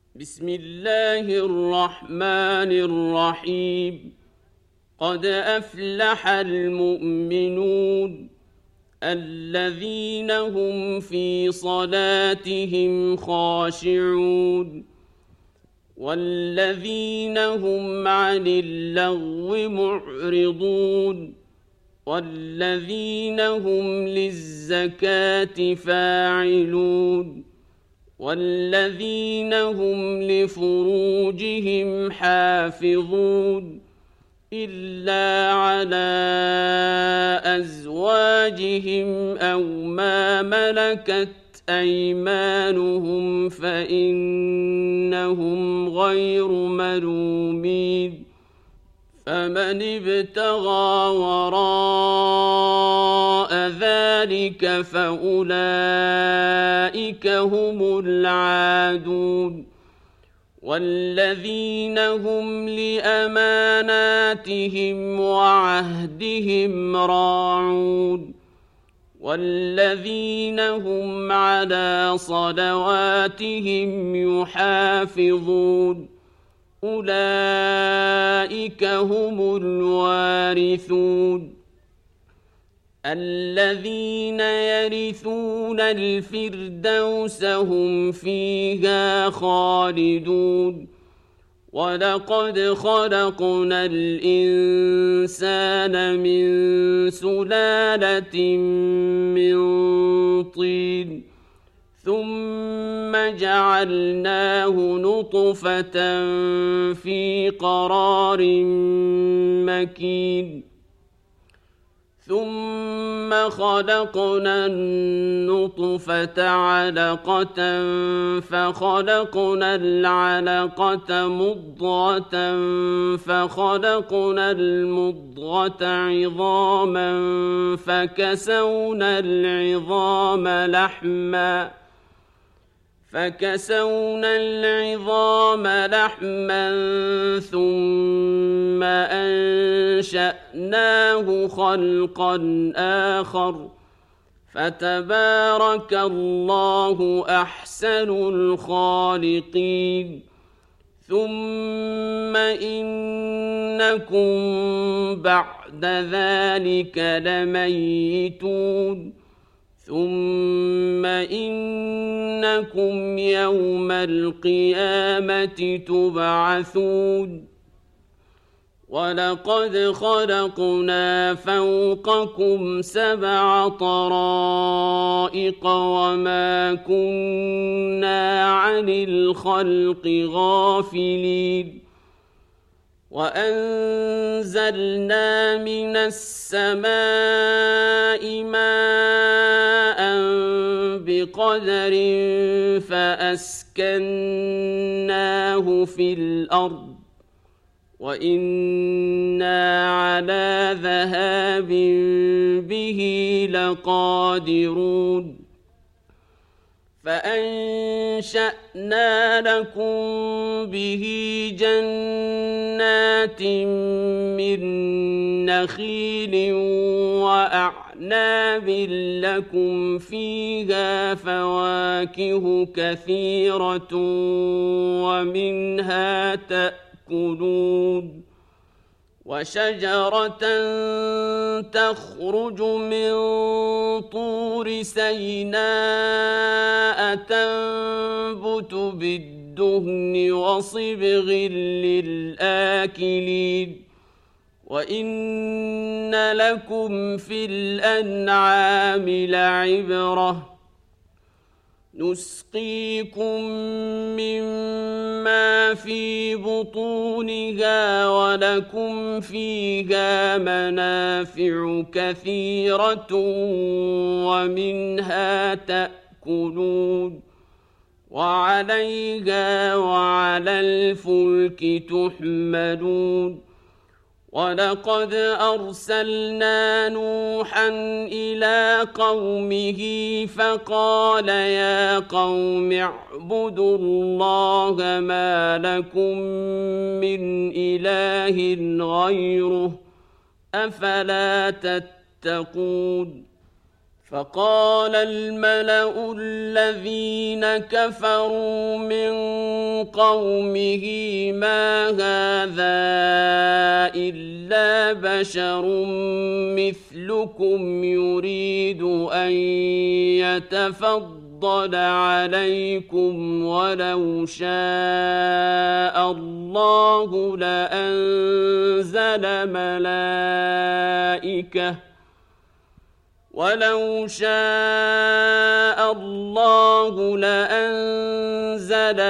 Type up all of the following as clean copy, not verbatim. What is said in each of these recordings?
بسم الله الرحمن الرحيم. قد أفلح المؤمنون الذين هم في صلاتهم خاشعون والذين هم عن اللغو معرضون والذين هم للزكاة فاعلون والذين هم لفروجهم حافظون إلا على أزواجهم أو ما ملكت أيمانهم فإنهم غير ملومين. فمن ابتغى وراء ذلك فأولئك هم العادون والذين هم لأماناتهم وعهدهم راعون والذين هم على صلواتهم يحافظون أولئك هم الوارثون الذين يرثون الفردوس هم فيها خالدون. ولقد خلقنا الإنسان من سلالة من طين ثم جعلناه نطفة في قرار مكين ثم خلقنا النطفة علقة فخلقنا العلقة مضغة فخلقنا المضغة عظاما فكسونا العظام لحما ثم أنشأناه خلقا آخر فتبارك الله أحسن الخالقين. ثم إنكم بعد ذلك لميتون ثم إنكم يوم القيامة تبعثون. ولقد خلقنا فوقكم 7 طرائق وما كنا عن الخلق غافلين وأنزلنا من السماء ماء بقدر فأسكناه في الأرض وإنا على ذهاب به لقادرون. فأنشأنا لكم به جنات من نخيل وأعناب لكم فيها فواكه كثيرة ومنها تأكلون وشجرة تخرج من طور سيناء تنبت بالدهن وصبغ للآكلين وإن لكم في الأنعام لعبرة نسقيكم مما في بطونها ولكم فيها منافع كثيرة ومنها تأكلون وعليها وعلى الفلك تحملون. ولقد أرسلنا نوحا إلى قومه فقال يا قوم اعبدوا الله ما لكم من إله غيره أفلا تتقون. فقال الملأ الذين كفروا من قومه ما هذا إلا بشر مثلكم يريد أن يتفضل عليكم ولو شاء الله لأنزل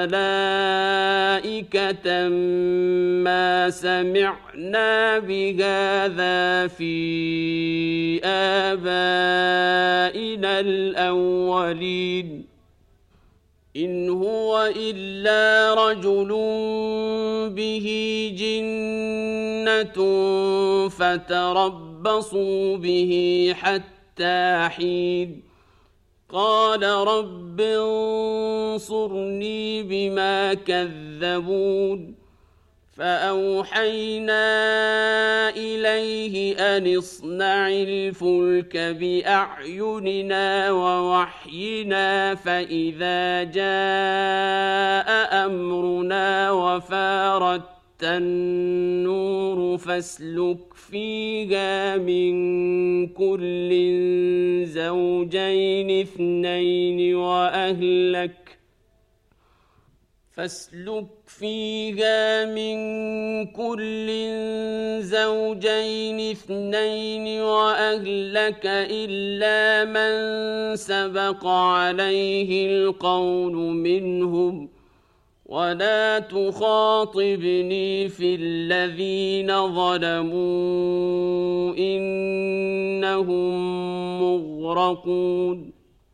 ملائكة ما سمعنا بهذا في آبائنا الأولين إن هو إلا رجل به جنة فتربصوا به حتى حين قال رب انصرني بما كذبون فأوحينا إليه أن اصنع الفلك بأعيننا ووحينا فإذا جاء أمرنا وفارت النور فاسلك فيها من كل زوجين اثنين وأهلك إلا من سبق عليه القول منهم ولا تخاطبني في الذين ظلموا إنهم مغرقون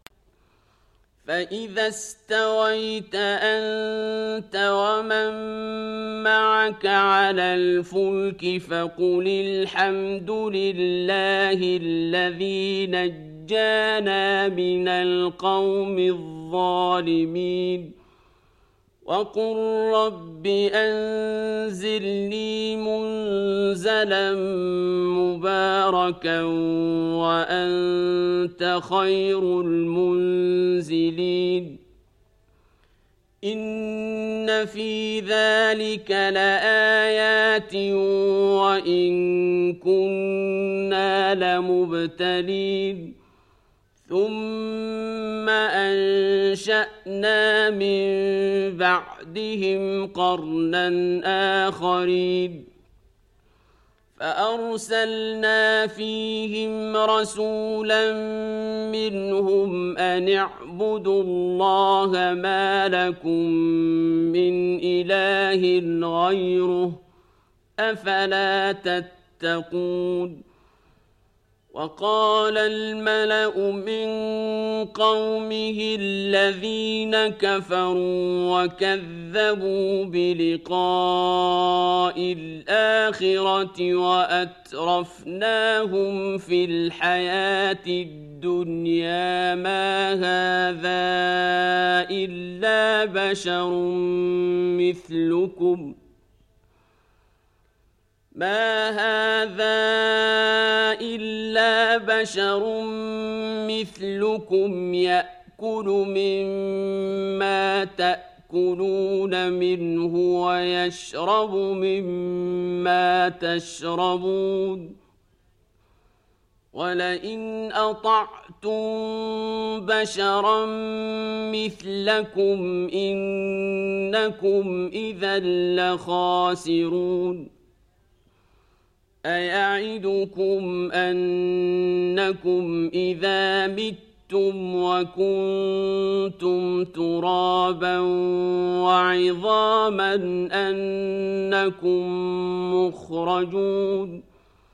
فإذا استويت أنت ومن معك على الفلك فقل الحمد لله الذي نجانا من القوم الظالمين وقل رب أنزلني منزلا مباركا وأنت خير المنزلين إن في ذلك لآيات وإن كنا لمبتلين ثم أنشأنا من بعدهم قرنا آخرين فأرسلنا فيهم رسولا منهم أن اعبدوا الله ما لكم من إله غيره أفلا تتقون وقال الملأ من قومه الذين كفروا وكذبوا بلقاء الآخرة وأترفناهم في الحياة الدنيا ما هذا إلا بشر مثلكم يأكل مما تأكلون منه ويشرب مما تشربون ولئن أطعتم بشرا مثلكم إنكم إذا لخاسرون أيعدكم أنكم إذا متم وكنتم ترابا وعظاما أنكم مخرجون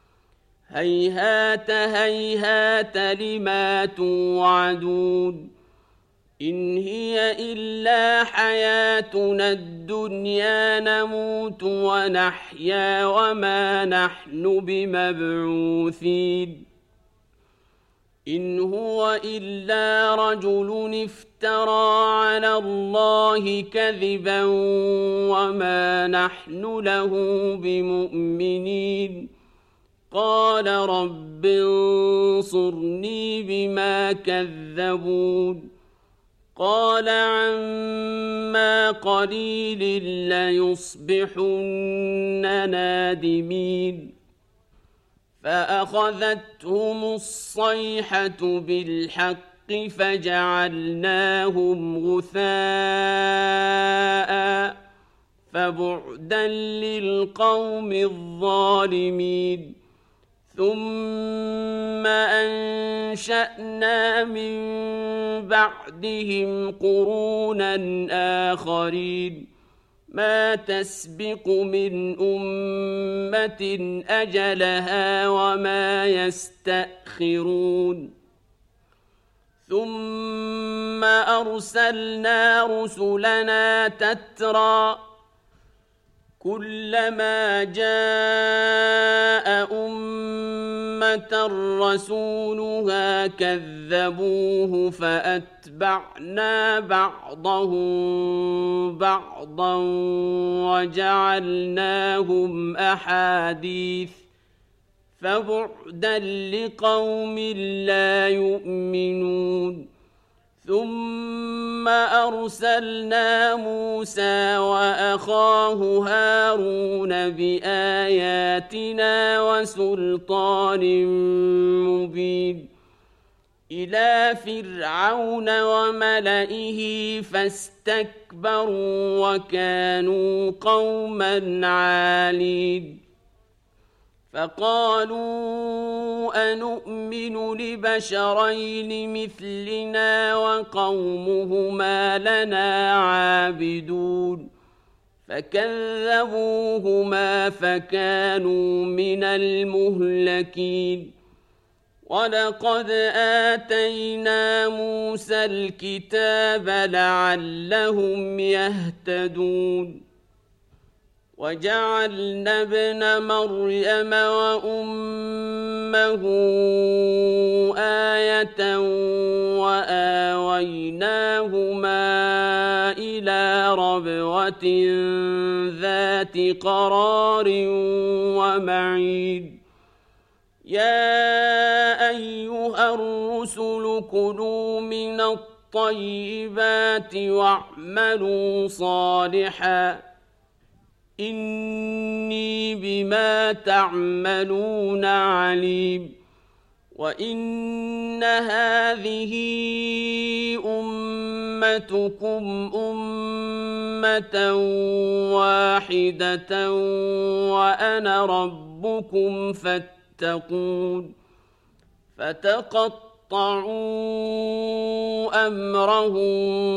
هيهات هيهات لما توعدون إن هي إلا حياتنا الدنيا نموت ونحيا وما نحن بمبعوثين إن هو إلا رجل افترى على الله كذبا وما نحن له بمؤمنين قال رب انصرني بما كذبون قال عما قليل ليصبحن نادمين فأخذتهم الصيحة بالحق فجعلناهم غثاء فبعدا للقوم الظالمين ثم أنشأنا من بعدهم قرونا آخرين ما تسبق من أمة أجلها وما يستأخرون ثم أرسلنا رسلنا تترى كلما جاء أمة رسولها كذبوه فأتبعنا بعضهم بعضا وجعلناهم أحاديث فبعدا لقوم لا يؤمنون ثم أرسلنا موسى وأخاه هارون بآياتنا وسلطان مبين إلى فرعون وملئه فاستكبروا وكانوا قوما عالين فقالوا أنؤمن لبشرين مثلنا وقومهما لنا عابدون فكذبوهما فكانوا من المهلكين ولقد آتينا موسى الكتاب لعلهم يهتدون وجعلنا ابن مريم وأمه آية وآويناهما إلى ربوة ذات قرار ومعين يا أيها الرسل كلوا من الطيبات واعملوا صالحا إني بما تعملون عليم وإن هذه أمتكم أمة واحدة وأنا ربكم فاتقون فتقطعوا أمرهم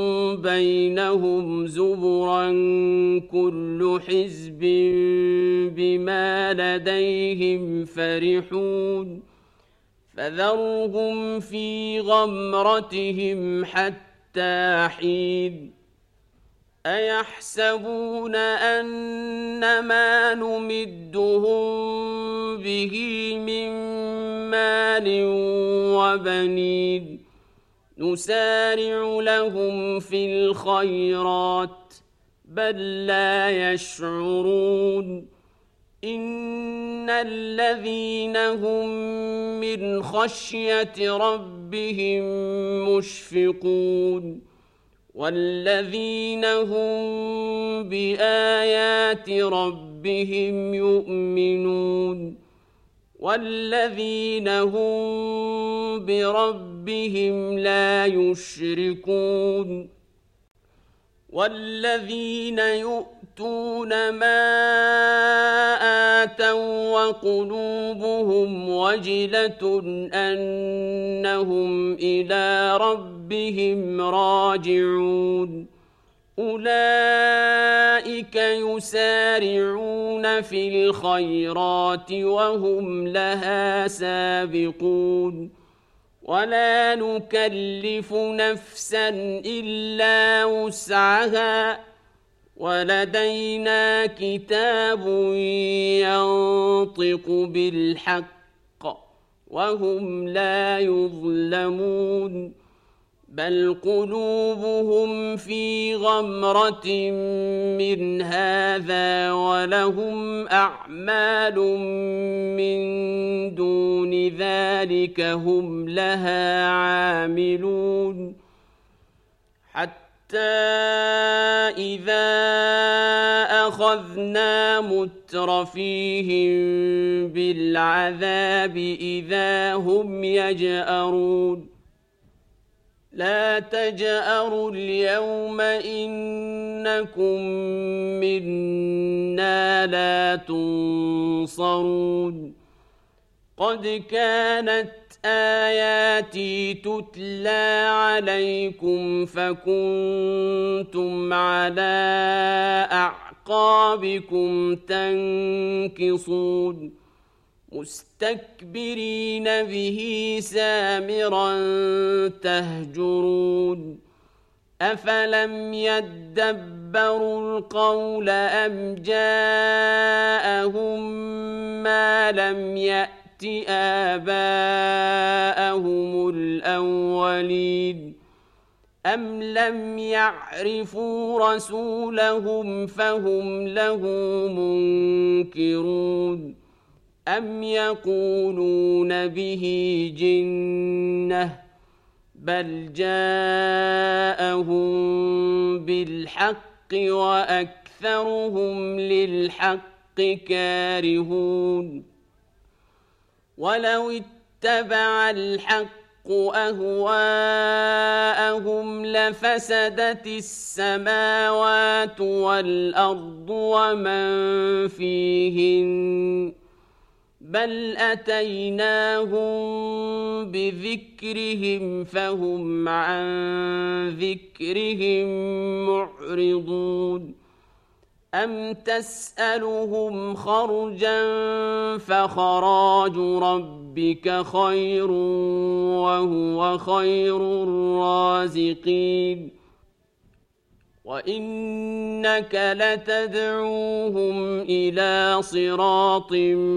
بينهم زبرا كل حزب بما لديهم فرحون فذرهم في غمرتهم حتى حين أيحسبون أن ما نمدهم به من مال وبنين نسارع لهم في الخيرات بل لا يشعرون إن الذين هم من خشية ربهم مشفقون والذين هم بآيات ربهم يؤمنون والذين هم بربهم لا يشركون والذين يؤتون ما آتوا وقلوبهم وجلة أنهم إلى ربهم راجعون أولئك يسارعون في الخيرات وهم لها سابقون ولا نكلف نفسا إلا وسعها ولدينا كتاب ينطق بالحق وهم لا يظلمون بل قلوبهم في غمرة من هذا ولهم أعمال من دون ذلك هم لها عاملون حتى إذا أخذنا مترفيهم بالعذاب إذا هم يجأرون لا تجأروا اليوم إنكم منا لا تنصرون قد كانت آياتي تتلى عليكم فكنتم على أعقابكم تنكصون مستكبرين به سامرا تهجرون أفلم يدبروا القول أم جاءهم ما لم يأت آباءهم الأولين أم لم يعرفوا رسولهم فهم له منكرون أم يقولون به جنة بل جاءهم بالحق وأكثرهم للحق كارهون ولو اتبع الحق أهواءهم لفسدت السماوات والأرض ومن فيهن بل أتيناهم بذكرهم فهم عن ذكرهم معرضون أم تسألهم خرجا فخراج ربك خير وهو خير الرازقين وإنك لتدعوهم إلى صراط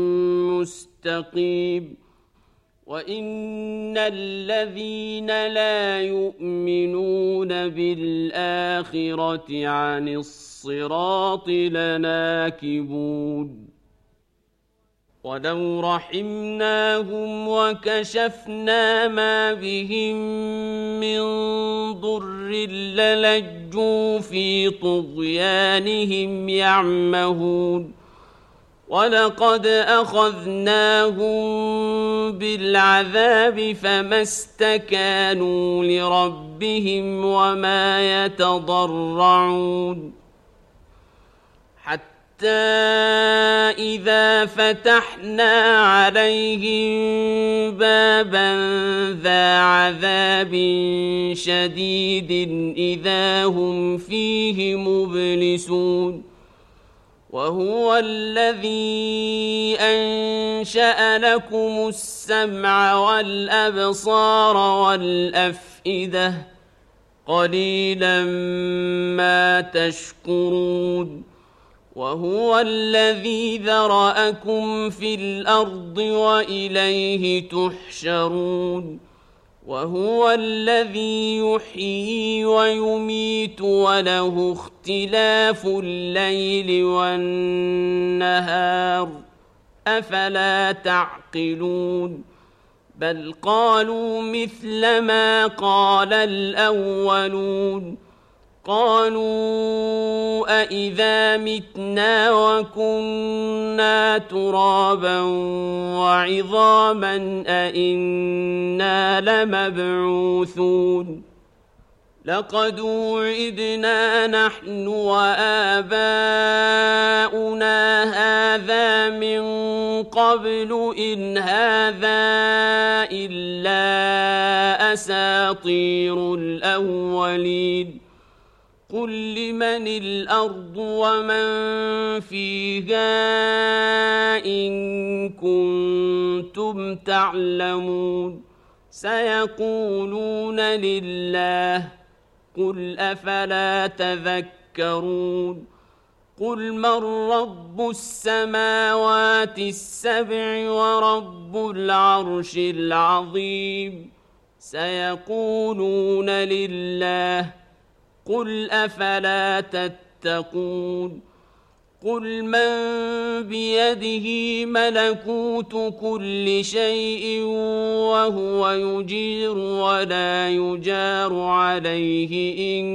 مستقيم وإن الذين لا يؤمنون بالآخرة عن الصراط لناكبون ولو رحمناهم وكشفنا ما بهم من ضر للجوا في طغيانهم يعمهون ولقد أخذناهم بالعذاب فما استكانوا لربهم وما يتضرعون حتى إذا فتحنا عليهم بابا ذا عذاب شديد إذا هم فيه مبلسون وهو الذي أنشأ لكم السمع والأبصار والأفئدة قليلا ما تشكرون وهو الذي ذرأكم في الأرض وإليه تحشرون وهو الذي يحيي ويميت وله اختلاف الليل والنهار أفلا تعقلون بل قالوا مثل ما قال الأولون قالوا أإذا متنا وكنا ترابا وعظاما أإنا لمبعوثون لقد وعدنا نحن وآباؤنا هذا من قبل إن هذا إلا أساطير الأولين قل لمن الأرض ومن فيها إن كنتم تعلمون سيقولون لله قل أفلا تذكرون قل من رب السماوات السبع ورب العرش العظيم سيقولون لله قل أفلا تتقون قل من بيده ملكوت كل شيء وهو يجير ولا يجار عليه إن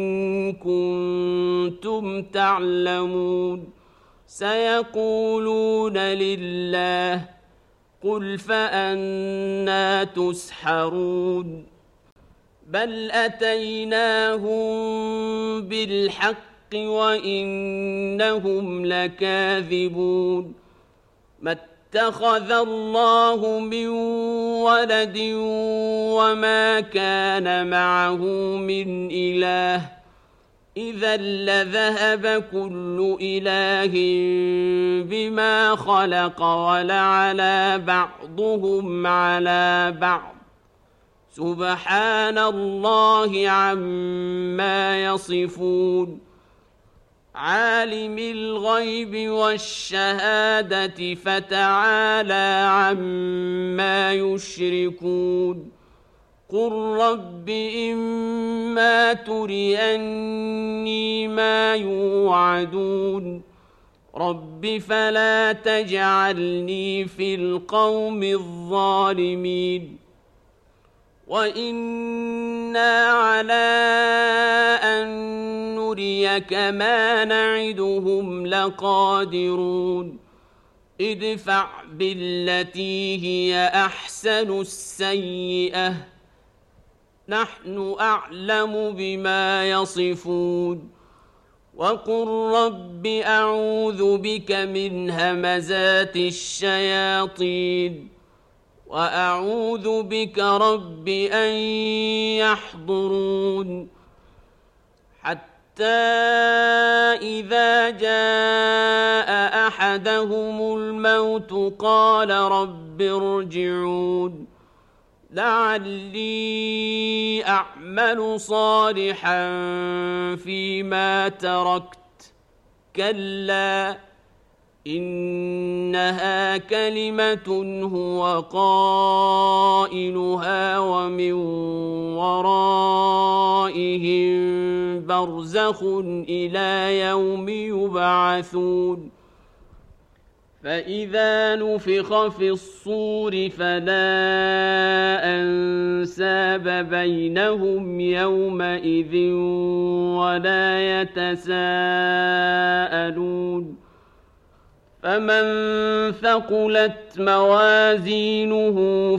كنتم تعلمون سيقولون لله قل فأنى تسحرون بل أتيناهم بالحق وإنهم لكاذبون ما اتخذ الله من ولد وما كان معه من إله إذا لذهب كل إله بما خلق ولعلى بعضهم على بعض سبحان الله عما يصفون عالم الغيب والشهادة فتعالى عما يشركون قل رب إما تريني ما يوعدون رب فلا تجعلني في القوم الظالمين وإنا على أن نريك ما نعدهم لقادرون ادفع بالتي هي أحسن السيئة نحن أعلم بما يصفون وقل رب أعوذ بك من همزات الشياطين وأعوذ بك رب أن يحضرون حتى إذا جاء أحدهم الموت قال رب ارجعون لعلي أعمل صالحا فيما تركت كلا إنها كلمة هو قائلها ومن ورائهم برزخ إلى يوم يبعثون فإذا نفخ في الصور فلا أنساب بينهم يومئذ ولا يتساءلون فمن ثقلت موازينه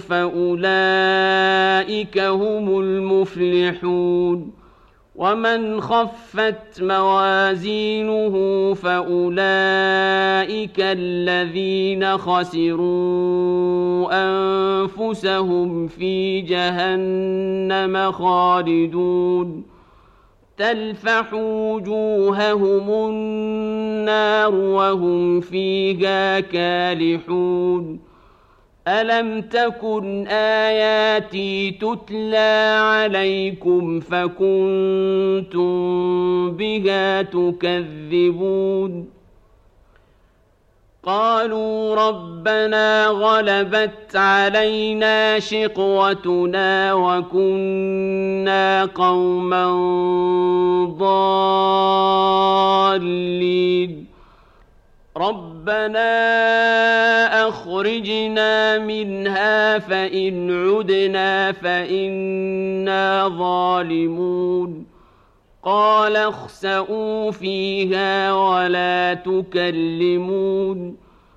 فأولئك هم المفلحون ومن خفت موازينه فأولئك الذين خسروا أنفسهم في جهنم خالدون تلفح وجوههم النار وهم فيها كالحون ألم تكن آياتي تتلى عليكم فكنتم بها تكذبون قالوا ربنا غلبت علينا شقوتنا وكنا قوما ضالين ربنا أخرجنا منها فإن عدنا فإنا ظالمون قال اخسئوا فيها ولا تكلمون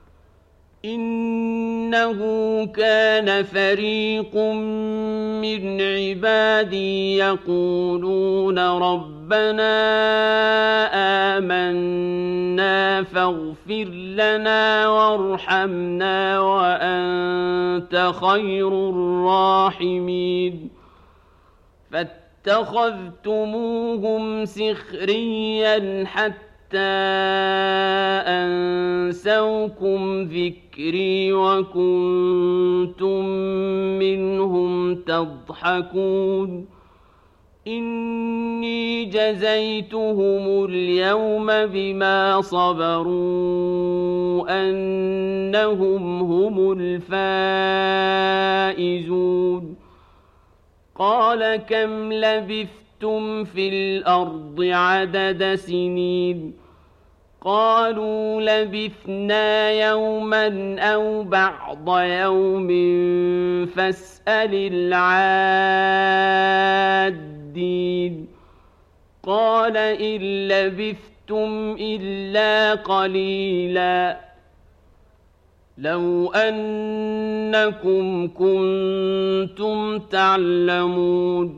إنه كان فريق من عبادي يقولون ربنا آمنا فاغفر لنا وارحمنا وأنت خير الراحمين فاتخذتموهم سخريا حتى أنسوكم ذكري وكنتم منهم تضحكون إني جزيتهم اليوم بما صبروا أنهم هم الفائزون قال كم لبثتم في الأرض عدد سنين قالوا لبثنا يوما أو بعض يوم فاسأل العادين قال إن لبثتم إلا قليلا لو أنكم كنتم تعلمون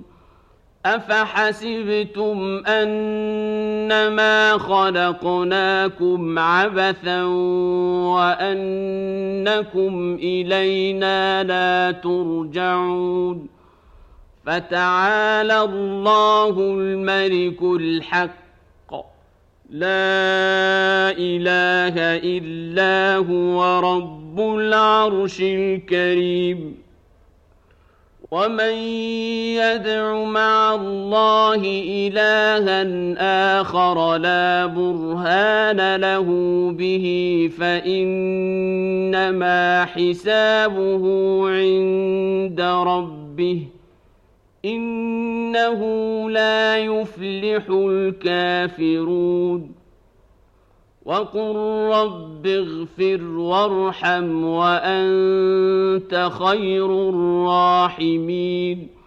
أفحسبتم أنما خلقناكم عبثا وأنكم إلينا لا ترجعون فتعالى الله الملك الحق لا إله إلا هو رب العرش الكريم ومن يدع مع الله إلها آخر لا برهان له به فإنما حسابه عند ربه إنه لا يفلح الكافرون وقل رب اغفر وارحم وأنت خير الراحمين